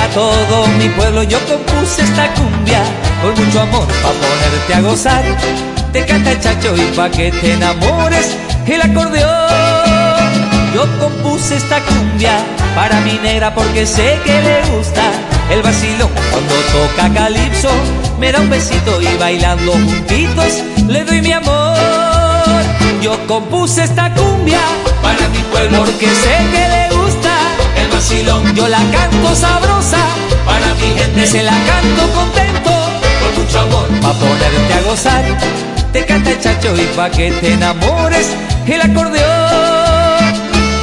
todo mi pueblo. Yo compuse esta cumbia con mucho amor pa' ponerte a gozar. Te canta el chacho y pa' que te enamores el acordeón. Yo compuse esta cumbia para mi negra porque sé que le gusta el vacilón. Cuando toca calipso me da un besito y bailando juntitos le doy mi amor. Yo compuse esta cumbia para mi pueblo porque sé que le gusta el vacilón. Yo la canto sabrosa para mi gente, se la canto contento con mucho amor pa' ponerte a gozar. Te canta el chacho y pa' que te enamores el acordeón.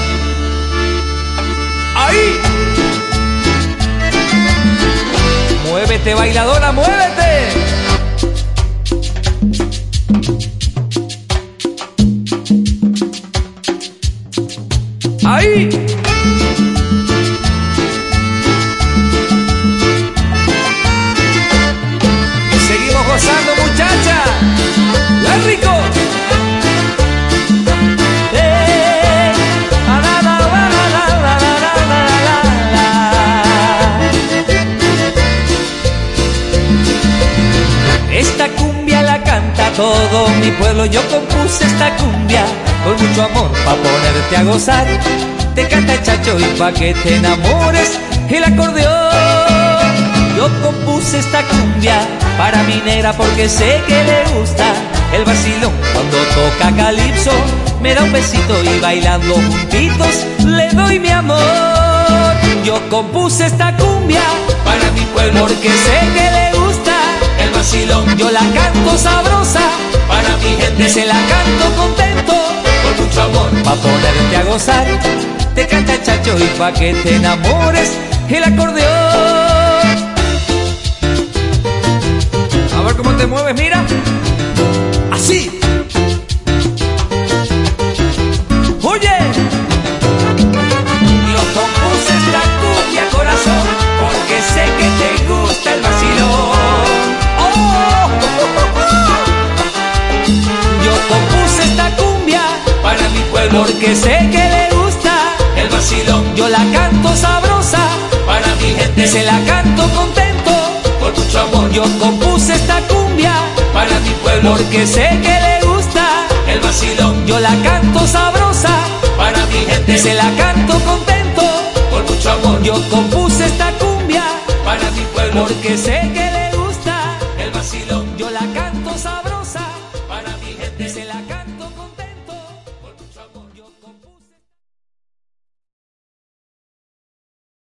¡Ahí! Muévete, bailadora, muévete. ¡Ahí! Seguimos gozando, muchacha. ¡La rico! Esta cumbia la canta todo mi pueblo. Yo compuse esta cumbia con mucho amor pa' ponerte a gozar. Te canta el chacho y pa' que te enamores el acordeón. Yo compuse esta cumbia para mi negra porque sé que le gusta el vacilón. Cuando toca calipso me da un besito y bailando juntitos le doy mi amor. Yo compuse esta cumbia para mi pueblo porque sé que le gusta el vacilón. Yo la canto sabrosa para mi gente, se la canto contento con mucho amor pa' ponerte a gozar. Te canta el chacho y pa' que te enamores el acordeón. A ver cómo te mueves, mira. Así. Oye, yo compuse esta cumbia, corazón, porque sé que te gusta el vacilón. ¡Oh! Yo compuse esta cumbia para mi pueblo porque sé que le gusta el vacilón. Yo la canto sabrosa para mi gente, se la canto contento con mucho amor. Yo compuse esta cumbia para mi pueblo porque sé que le gusta el vacilón. Yo la canto sabrosa para mi gente, se la canto contento con mucho amor. Yo compuse esta cumbia para mi pueblo porque sé que le gusta